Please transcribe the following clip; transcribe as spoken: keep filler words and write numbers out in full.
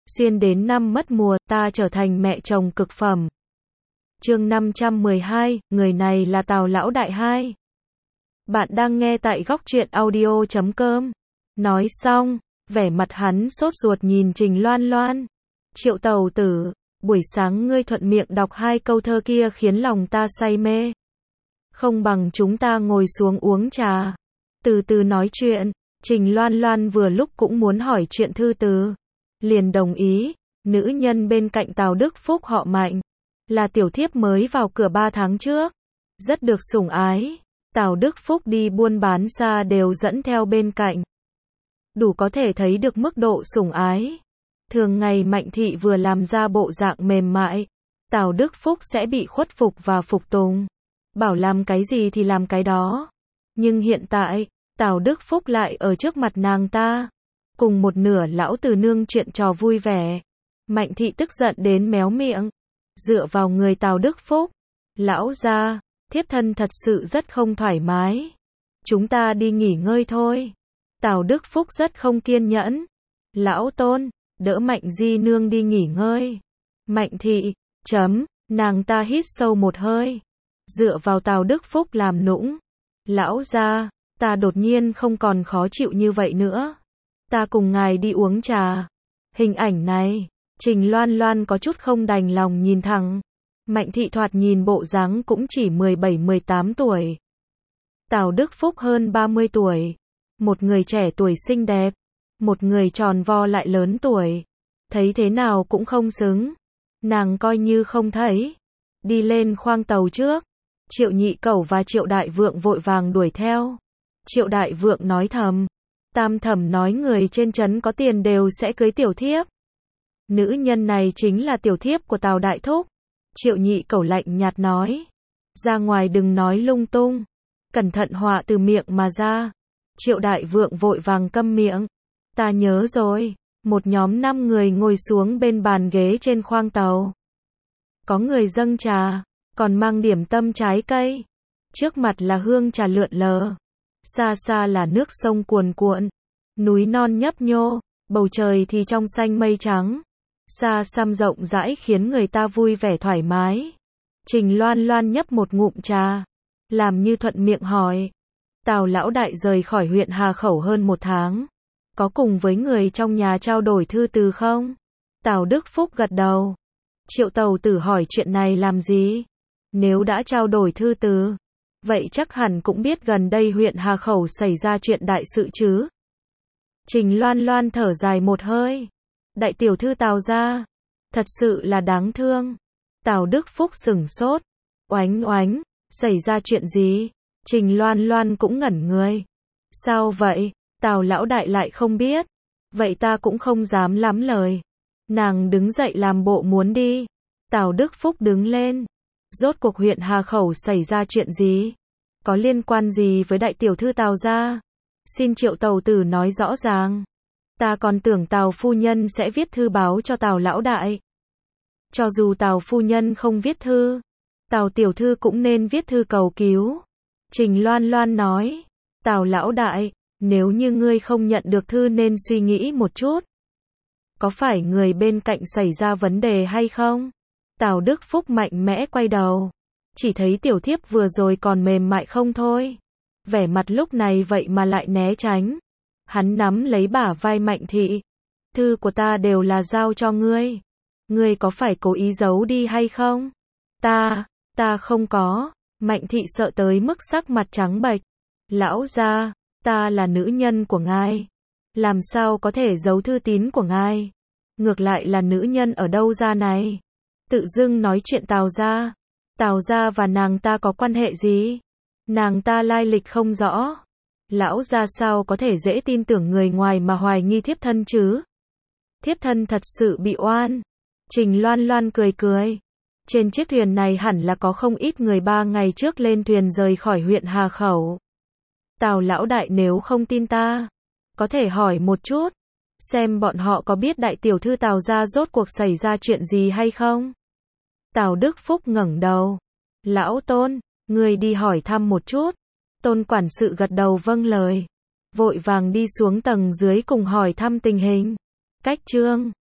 Xuyên đến năm mất mùa, ta trở thành mẹ chồng cực phẩm. Chương năm trăm mười hai, người này là Tào Lão Đại hai. Bạn đang nghe tại góc truyện audio chấm com. Nói xong, vẻ mặt hắn sốt ruột nhìn Trình Loan Loan. Triệu Tàu Tử, buổi sáng ngươi thuận miệng đọc hai câu thơ kia khiến lòng ta say mê. Không bằng chúng ta ngồi xuống uống trà, từ từ nói chuyện. Trình Loan Loan vừa lúc cũng muốn hỏi chuyện thư từ, liền đồng ý. Nữ nhân bên cạnh Tào Đức Phúc họ Mạnh, là tiểu thiếp mới vào cửa ba tháng trước, rất được sủng ái. Tào Đức Phúc đi buôn bán xa đều dẫn theo bên cạnh, đủ có thể thấy được mức độ sủng ái. Thường ngày Mạnh thị vừa làm ra bộ dạng mềm mại, Tào Đức Phúc sẽ bị khuất phục và phục tùng, bảo làm cái gì thì làm cái đó. Nhưng hiện tại, Tào Đức Phúc lại ở trước mặt nàng ta, cùng một nửa lão từ nương chuyện trò vui vẻ. Mạnh thị tức giận đến méo miệng, dựa vào người Tào Đức Phúc. Lão gia, thiếp thân thật sự rất không thoải mái. Chúng ta đi nghỉ ngơi thôi. Tào Đức Phúc rất không kiên nhẫn. Lão Tôn, đỡ Mạnh di nương đi nghỉ ngơi. Mạnh thị, chấm, nàng ta hít sâu một hơi, dựa vào Tào Đức Phúc làm nũng. Lão gia, ta đột nhiên không còn khó chịu như vậy nữa. Ta cùng ngài đi uống trà. Hình ảnh này, Trình Loan Loan có chút không đành lòng nhìn thẳng. Mạnh thị thoạt nhìn bộ dáng cũng chỉ mười bảy mười tám tuổi. Tào Đức Phúc hơn ba mươi tuổi. Một người trẻ tuổi xinh đẹp, một người tròn vo lại lớn tuổi. Thấy thế nào cũng không xứng. Nàng coi như không thấy. Đi lên khoang tàu trước, Triệu Nhị Cẩu và Triệu Đại Vượng vội vàng đuổi theo. Triệu Đại Vượng nói thầm, Tam Thẩm nói người trên trấn có tiền đều sẽ cưới tiểu thiếp. Nữ nhân này chính là tiểu thiếp của Tào Đại Thúc. Triệu Nhị Cẩu lạnh nhạt nói, ra ngoài đừng nói lung tung, cẩn thận họa từ miệng mà ra. Triệu Đại Vượng vội vàng câm miệng. Ta nhớ rồi. Một nhóm năm người ngồi xuống bên bàn ghế trên khoang tàu. Có người dâng trà, còn mang điểm tâm trái cây. Trước mặt là hương trà lượn lờ, xa xa là nước sông cuồn cuộn, núi non nhấp nhô, bầu trời thì trong xanh mây trắng, xa xăm rộng rãi khiến người ta vui vẻ thoải mái. Trình Loan Loan nhấp một ngụm trà, làm như thuận miệng hỏi, Tào Lão Đại rời khỏi huyện Hà Khẩu hơn một tháng, có cùng với người trong nhà trao đổi thư từ không? Tào Đức Phúc gật đầu. Triệu Tàu Tử hỏi chuyện này làm gì? Nếu đã trao đổi thư từ, vậy chắc hẳn cũng biết gần đây huyện Hà Khẩu xảy ra chuyện đại sự chứ? Trình Loan Loan thở dài một hơi. Đại tiểu thư Tào gia, thật sự là đáng thương. Tào Đức Phúc sửng sốt. Oánh oánh, xảy ra chuyện gì? Trình Loan Loan cũng ngẩn người. Sao vậy? Tào Lão Đại lại không biết. Vậy ta cũng không dám lắm lời. Nàng đứng dậy làm bộ muốn đi. Tào Đức Phúc đứng lên. Rốt cuộc huyện Hà Khẩu xảy ra chuyện gì? Có liên quan gì với đại tiểu thư Tào gia? Xin Triệu Tàu Tử nói rõ ràng. Ta còn tưởng Tào phu nhân sẽ viết thư báo cho Tào Lão Đại. Cho dù Tào phu nhân không viết thư, Tào tiểu thư cũng nên viết thư cầu cứu. Trình Loan Loan nói, Tào Lão Đại, nếu như ngươi không nhận được thư nên suy nghĩ một chút. Có phải người bên cạnh xảy ra vấn đề hay không? Tào Đức Phúc mạnh mẽ quay đầu, chỉ thấy tiểu thiếp vừa rồi còn mềm mại không thôi. Vẻ mặt lúc này vậy mà lại né tránh. Hắn nắm lấy bả vai Mạnh thị. Thư của ta đều là giao cho ngươi. Ngươi có phải cố ý giấu đi hay không? Ta, ta không có. Mạnh thị sợ tới mức sắc mặt trắng bệch. Lão gia, ta là nữ nhân của ngài, làm sao có thể giấu thư tín của ngài? Ngược lại là nữ nhân ở đâu ra này? Tự dưng nói chuyện Tào gia. Tào gia và nàng ta có quan hệ gì? Nàng ta lai lịch không rõ. Lão gia sao có thể dễ tin tưởng người ngoài mà hoài nghi thiếp thân chứ? Thiếp thân thật sự bị oan. Trình Loan Loan cười cười. Trên chiếc thuyền này hẳn là có không ít người ba ngày trước lên thuyền rời khỏi huyện Hà Khẩu. Tào Lão Đại nếu không tin ta, có thể hỏi một chút, xem bọn họ có biết đại tiểu thư Tào gia rốt cuộc xảy ra chuyện gì hay không? Tào Đức Phúc ngẩng đầu. Lão Tôn, người đi hỏi thăm một chút. Tôn quản sự gật đầu vâng lời, vội vàng đi xuống tầng dưới cùng hỏi thăm tình hình. Cách chương